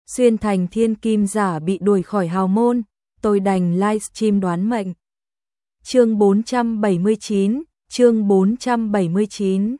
Xuyên thành thiên kim giả bị đuổi khỏi hào môn, tôi đành livestream đoán mệnh. Chương 479.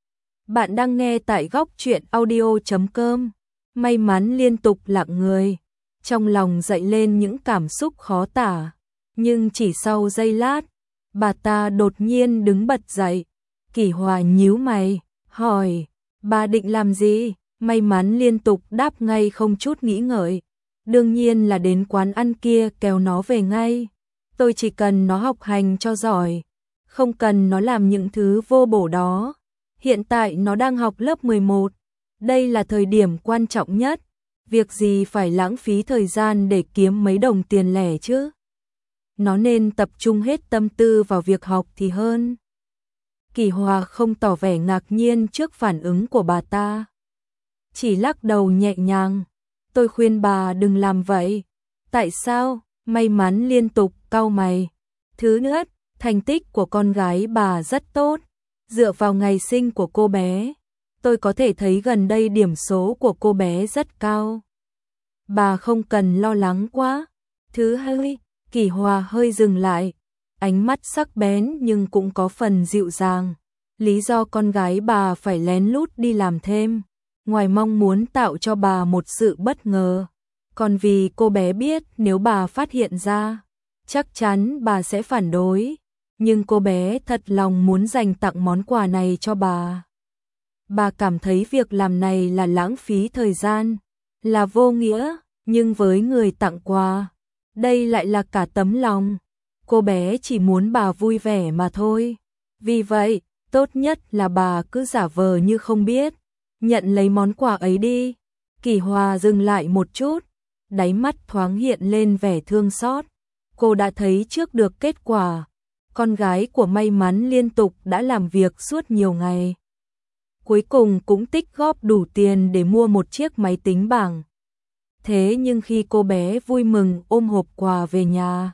Bạn đang nghe tại góc truyện audio.com. May mắn liên tục lặng người, trong lòng dậy lên những cảm xúc khó tả, nhưng chỉ sau giây lát, bà ta đột nhiên đứng bật dậy. Kỷ Hòa nhíu mày, hỏi, bà định làm gì? May mắn liên tục đáp ngay không chút nghĩ ngợi, đương nhiên là đến quán ăn kia kéo nó về ngay. Tôi chỉ cần nó học hành cho giỏi, không cần nó làm những thứ vô bổ đó. Hiện tại nó đang học lớp 11, đây là thời điểm quan trọng nhất, việc gì phải lãng phí thời gian để kiếm mấy đồng tiền lẻ chứ. Nó nên tập trung hết tâm tư vào việc học thì hơn. Kỷ Hòa không tỏ vẻ ngạc nhiên trước phản ứng của bà ta, chỉ lắc đầu nhẹ nhàng. Tôi khuyên bà đừng làm vậy. Tại sao? May mắn liên tục cau mày. Thứ nhất, thành tích của con gái bà rất tốt. Dựa vào ngày sinh của cô bé, tôi có thể thấy gần đây điểm số của cô bé rất cao. Bà không cần lo lắng quá. Thứ hai, Kỷ Hòa hơi dừng lại, ánh mắt sắc bén nhưng cũng có phần dịu dàng. Lý do con gái bà phải lén lút đi làm thêm, ngoài mong muốn tạo cho bà một sự bất ngờ, còn vì cô bé biết nếu bà phát hiện ra, chắc chắn bà sẽ phản đối. Nhưng cô bé thật lòng muốn dành tặng món quà này cho bà. Bà cảm thấy việc làm này là lãng phí thời gian, là vô nghĩa, nhưng với người tặng quà, đây lại là cả tấm lòng. Cô bé chỉ muốn bà vui vẻ mà thôi. Vì vậy, tốt nhất là bà cứ giả vờ như không biết, nhận lấy món quà ấy đi. Kỷ Hòa dừng lại một chút, đáy mắt thoáng hiện lên vẻ thương xót. Cô đã thấy trước được kết quả, con gái của May mắn liên tục đã làm việc suốt nhiều ngày, cuối cùng cũng tích góp đủ tiền để mua một chiếc máy tính bảng. Thế nhưng khi cô bé vui mừng ôm hộp quà về nhà,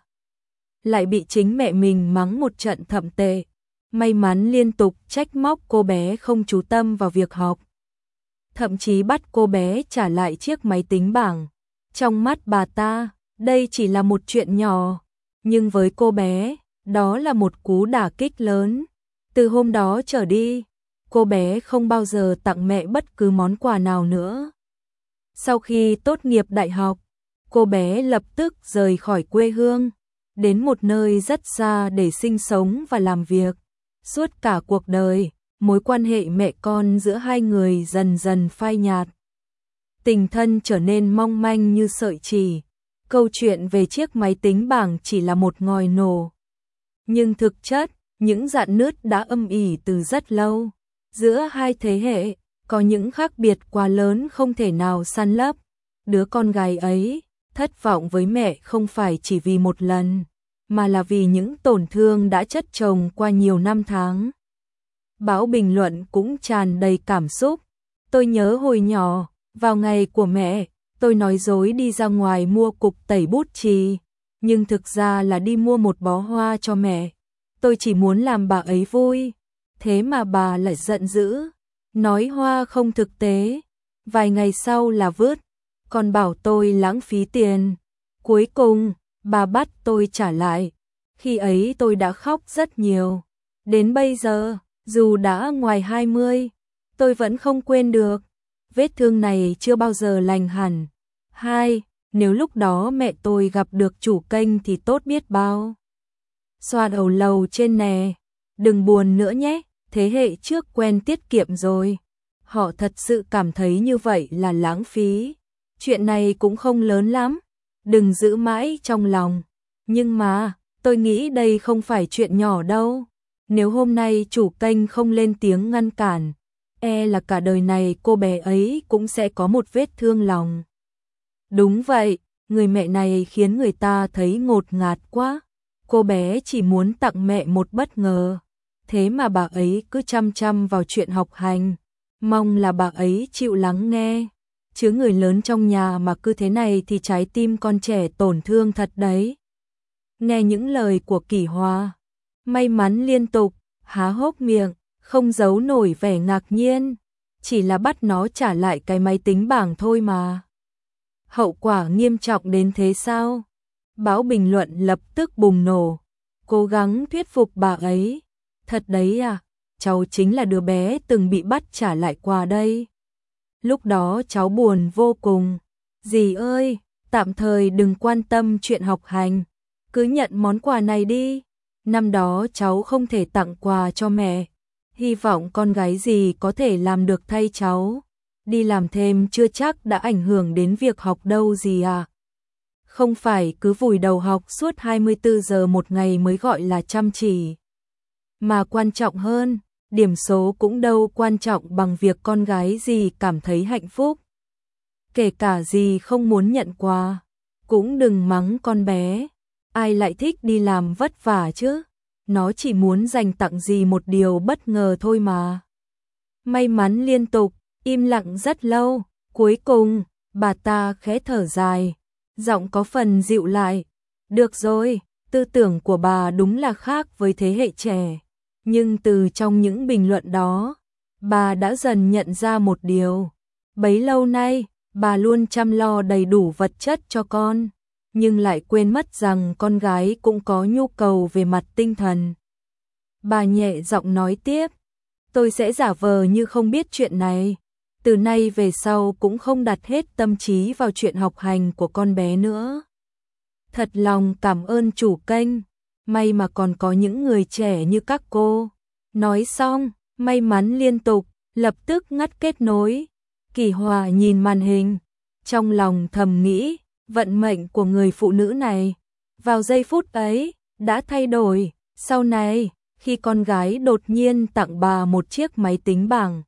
lại bị chính mẹ mình mắng một trận thậm tệ. May mắn liên tục trách móc cô bé không chú tâm vào việc học, thậm chí bắt cô bé trả lại chiếc máy tính bảng. Trong mắt bà ta, đây chỉ là một chuyện nhỏ, nhưng với cô bé, đó là một cú đả kích lớn. Từ hôm đó trở đi, cô bé không bao giờ tặng mẹ bất cứ món quà nào nữa. Sau khi tốt nghiệp đại học, cô bé lập tức rời khỏi quê hương, đến một nơi rất xa để sinh sống và làm việc. Suốt cả cuộc đời, mối quan hệ mẹ con giữa hai người dần dần phai nhạt. Tình thân trở nên mong manh như sợi chỉ. Câu chuyện về chiếc máy tính bảng chỉ là một ngòi nổ. Nhưng thực chất, những rạn nứt đã âm ỉ từ rất lâu. Giữa hai thế hệ, có những khác biệt quá lớn không thể nào san lấp. Đứa con gái ấy, thất vọng với mẹ không phải chỉ vì một lần, mà là vì những tổn thương đã chất chồng qua nhiều năm tháng. Báo bình luận cũng tràn đầy cảm xúc. Tôi nhớ hồi nhỏ, vào ngày của mẹ, tôi nói dối đi ra ngoài mua cục tẩy bút chì, nhưng thực ra là đi mua một bó hoa cho mẹ. Tôi chỉ muốn làm bà ấy vui, thế mà bà lại giận dữ, nói hoa không thực tế, vài ngày sau là vứt, còn bảo tôi lãng phí tiền. Cuối cùng, bà bắt tôi trả lại. Khi ấy tôi đã khóc rất nhiều. Đến bây giờ, dù đã ngoài 20, tôi vẫn không quên được. Vết thương này chưa bao giờ lành hẳn. Nếu lúc đó mẹ tôi gặp được chủ kênh thì tốt biết bao. Xoa đầu lầu trên nè, đừng buồn nữa nhé, thế hệ trước quen tiết kiệm rồi. Họ thật sự cảm thấy như vậy là lãng phí. Chuyện này cũng không lớn lắm, đừng giữ mãi trong lòng. Nhưng mà, tôi nghĩ đây không phải chuyện nhỏ đâu. Nếu hôm nay chủ kênh không lên tiếng ngăn cản, là cả đời này cô bé ấy cũng sẽ có một vết thương lòng. Đúng vậy, người mẹ này khiến người ta thấy ngột ngạt quá. Cô bé chỉ muốn tặng mẹ một bất ngờ, thế mà bà ấy cứ chăm chăm vào chuyện học hành, mong là bà ấy chịu lắng nghe. Chứ người lớn trong nhà mà cứ thế này thì trái tim con trẻ tổn thương thật đấy. Nghe những lời của Kỷ Hòa, May mắn liên tục há hốc miệng, không giấu nổi vẻ ngạc nhiên. Chỉ là bắt nó trả lại cái máy tính bảng thôi mà. Hậu quả nghiêm trọng đến thế sao? Báo bình luận lập tức bùng nổ, cố gắng thuyết phục bà ấy. Thật đấy à, cháu chính là đứa bé từng bị bắt trả lại quà đây. Lúc đó cháu buồn vô cùng. Dì ơi, tạm thời đừng quan tâm chuyện học hành, cứ nhận món quà này đi. Năm đó cháu không thể tặng quà cho mẹ, hy vọng con gái dì có thể làm được thay cháu. Đi làm thêm chưa chắc đã ảnh hưởng đến việc học đâu dì à. Không phải cứ vùi đầu học suốt 24 giờ một ngày mới gọi là chăm chỉ. Mà quan trọng hơn, điểm số cũng đâu quan trọng bằng việc con gái dì cảm thấy hạnh phúc. Kể cả dì không muốn nhận quà, cũng đừng mắng con bé. Ai lại thích đi làm vất vả chứ? Nó chỉ muốn dành tặng dì một điều bất ngờ thôi mà. May mắn liên tục, im lặng rất lâu. Cuối cùng, bà ta khẽ thở dài, giọng có phần dịu lại. Được rồi, tư tưởng của bà đúng là khác với thế hệ trẻ. Nhưng từ trong những bình luận đó, bà đã dần nhận ra một điều. Bấy lâu nay, bà luôn chăm lo đầy đủ vật chất cho con, nhưng lại quên mất rằng con gái cũng có nhu cầu về mặt tinh thần. Bà nhẹ giọng nói tiếp, tôi sẽ giả vờ như không biết chuyện này. Từ nay về sau cũng không đặt hết tâm trí vào chuyện học hành của con bé nữa. Thật lòng cảm ơn chủ kênh, may mà còn có những người trẻ như các cô. Nói xong, may mắn liên tục, lập tức ngắt kết nối. Kỳ Hòa nhìn màn hình, trong lòng thầm nghĩ, vận mệnh của người phụ nữ này, vào giây phút ấy, đã thay đổi. Sau này, khi con gái đột nhiên tặng bà một chiếc máy tính bảng,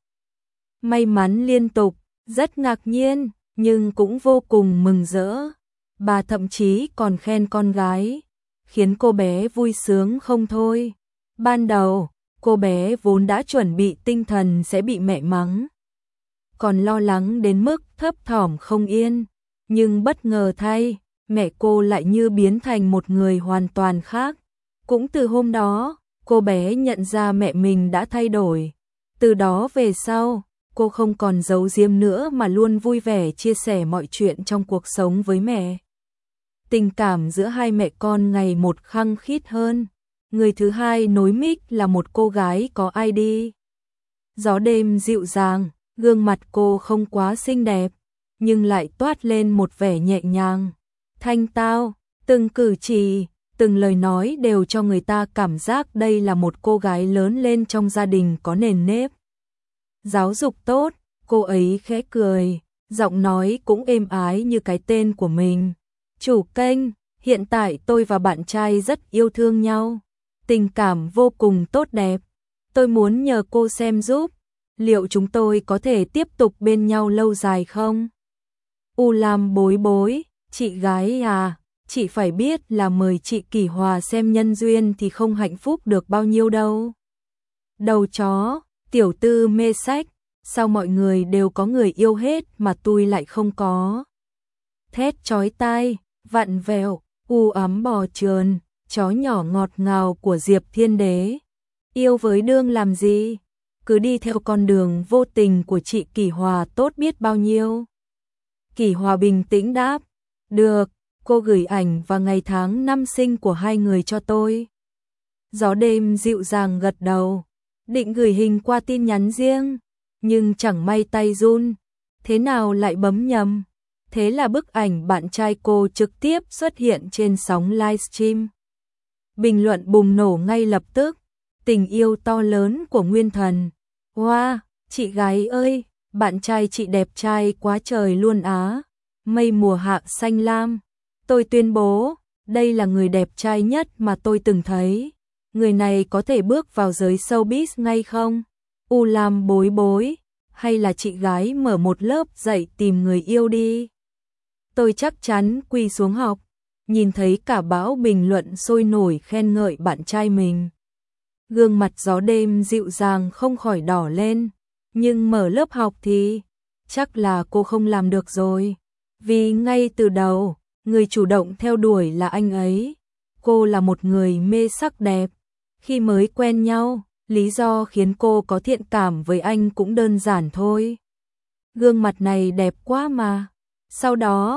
may mắn liên tục, rất ngạc nhiên, nhưng cũng vô cùng mừng rỡ. Bà thậm chí còn khen con gái, khiến cô bé vui sướng không thôi. Ban đầu, cô bé vốn đã chuẩn bị tinh thần sẽ bị mẹ mắng, còn lo lắng đến mức thấp thỏm không yên. Nhưng bất ngờ thay, mẹ cô lại như biến thành một người hoàn toàn khác. Cũng từ hôm đó, cô bé nhận ra mẹ mình đã thay đổi. Từ đó về sau, cô không còn giấu giếm nữa mà luôn vui vẻ chia sẻ mọi chuyện trong cuộc sống với mẹ. Tình cảm giữa hai mẹ con ngày một khăng khít hơn. Người thứ hai nối mic là một cô gái có ID. Gió đêm dịu dàng, gương mặt cô không quá xinh đẹp, nhưng lại toát lên một vẻ nhẹ nhàng, thanh tao, từng cử chỉ, từng lời nói đều cho người ta cảm giác đây là một cô gái lớn lên trong gia đình có nền nếp. Giáo dục tốt, cô ấy khẽ cười, giọng nói cũng êm ái như cái tên của mình. Chủ kênh, hiện tại tôi và bạn trai rất yêu thương nhau, tình cảm vô cùng tốt đẹp. Tôi muốn nhờ cô xem giúp, liệu chúng tôi có thể tiếp tục bên nhau lâu dài không? U Lam bối bối, chị gái à, chị phải biết là mời chị Kỳ Hòa xem nhân duyên thì không hạnh phúc được bao nhiêu đâu. Đầu chó, tiểu tư mê sách, sao mọi người đều có người yêu hết mà tôi lại không có? Thét chói tai, vặn vẹo, u ấm bò trườn, chó nhỏ ngọt ngào của Diệp Thiên Đế. Yêu với đương làm gì? Cứ đi theo con đường vô tình của chị Kỳ Hòa tốt biết bao nhiêu. Kỳ Hòa bình tĩnh đáp, được, cô gửi ảnh và ngày tháng năm sinh của hai người cho tôi. Gió đêm dịu dàng gật đầu, định gửi hình qua tin nhắn riêng, nhưng chẳng may tay run, thế nào lại bấm nhầm. Thế là bức ảnh bạn trai cô trực tiếp xuất hiện trên sóng livestream. Bình luận bùng nổ ngay lập tức, tình yêu to lớn của Nguyên Thần. Wow, chị gái ơi, bạn trai chị đẹp trai quá trời luôn á. Mây mùa hạ xanh lam. Tôi tuyên bố, đây là người đẹp trai nhất mà tôi từng thấy. Người này có thể bước vào giới showbiz ngay không? U Lam bối bối, hay là chị gái mở một lớp dạy tìm người yêu đi? Tôi chắc chắn quỳ xuống học. Nhìn thấy cả bão bình luận sôi nổi khen ngợi bạn trai mình, gương mặt gió đêm dịu dàng không khỏi đỏ lên. Nhưng mở lớp học thì chắc là cô không làm được rồi, vì ngay từ đầu người chủ động theo đuổi là anh ấy. Cô là một người mê sắc đẹp. Khi mới quen nhau, lý do khiến cô có thiện cảm với anh cũng đơn giản thôi. Gương mặt này đẹp quá mà. Sau đó,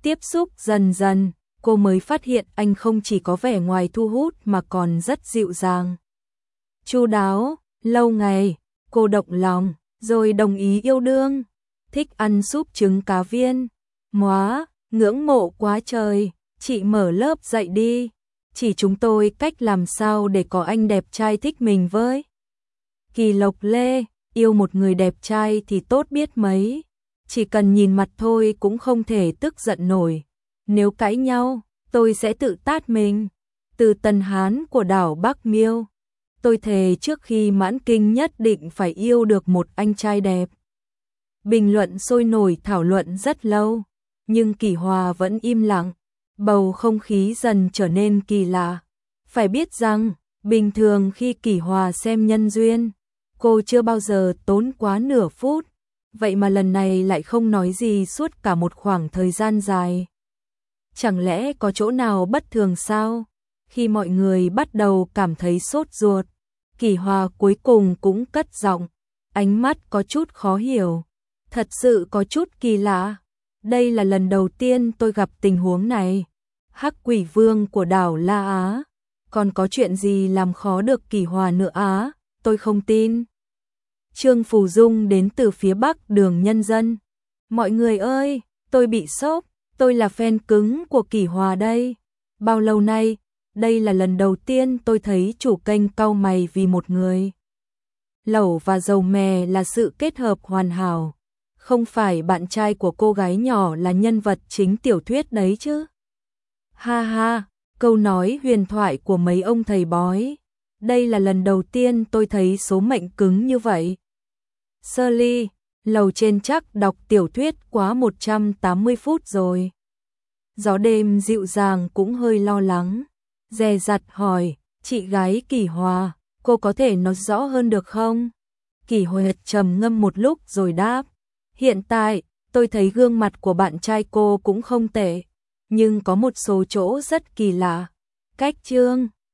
Tiếp xúc dần dần, cô mới phát hiện anh không chỉ có vẻ ngoài thu hút mà còn rất dịu dàng. Chu đáo, lâu ngày, cô động lòng, rồi đồng ý yêu đương. Thích ăn súp trứng cá viên. Móa, ngưỡng mộ quá trời, chị mở lớp dạy đi. Chỉ chúng tôi cách làm sao để có anh đẹp trai thích mình với. Kỳ Lộc Lê, yêu một người đẹp trai thì tốt biết mấy. Chỉ cần nhìn mặt thôi cũng không thể tức giận nổi. Nếu cãi nhau, tôi sẽ tự tát mình. Từ Tần Hán của đảo Bắc Miêu. Tôi thề trước khi mãn kinh nhất định phải yêu được một anh trai đẹp. Bình luận sôi nổi thảo luận rất lâu, nhưng Kỳ Hòa vẫn im lặng. Bầu không khí dần trở nên kỳ lạ. Phải biết rằng, bình thường khi Kỳ Hòa xem nhân duyên, cô chưa bao giờ tốn quá nửa phút. Vậy mà lần này lại không nói gì suốt cả một khoảng thời gian dài. Chẳng lẽ có chỗ nào bất thường sao? Khi mọi người bắt đầu cảm thấy sốt ruột, Kỳ Hòa cuối cùng cũng cất giọng, ánh mắt có chút khó hiểu. Thật sự có chút kỳ lạ. Đây là lần đầu tiên tôi gặp tình huống này. Hắc Quỷ Vương của đảo La Á. Còn có chuyện gì làm khó được Kỳ Hòa nữa á? Tôi không tin. Trương Phù Dung đến từ phía Bắc Đường Nhân Dân. Mọi người ơi, tôi bị sốc. Tôi là fan cứng của Kỳ Hòa đây. Bao lâu nay, đây là lần đầu tiên tôi thấy chủ kênh cau mày vì một người. Lẩu và dầu mè là sự kết hợp hoàn hảo. Không phải bạn trai của cô gái nhỏ là nhân vật chính tiểu thuyết đấy chứ? Ha ha, câu nói huyền thoại của mấy ông thầy bói. Đây là lần đầu tiên tôi thấy số mệnh cứng như vậy. Shirley, lầu trên chắc đọc tiểu thuyết quá 180 phút rồi. Gió đêm dịu dàng cũng hơi lo lắng. Dè dặt hỏi, chị gái Kỳ Hòa, cô có thể nói rõ hơn được không? Kỳ Hòa trầm ngâm một lúc rồi đáp. Hiện tại, tôi thấy gương mặt của bạn trai cô cũng không tệ, nhưng có một số chỗ rất kỳ lạ. Cách trương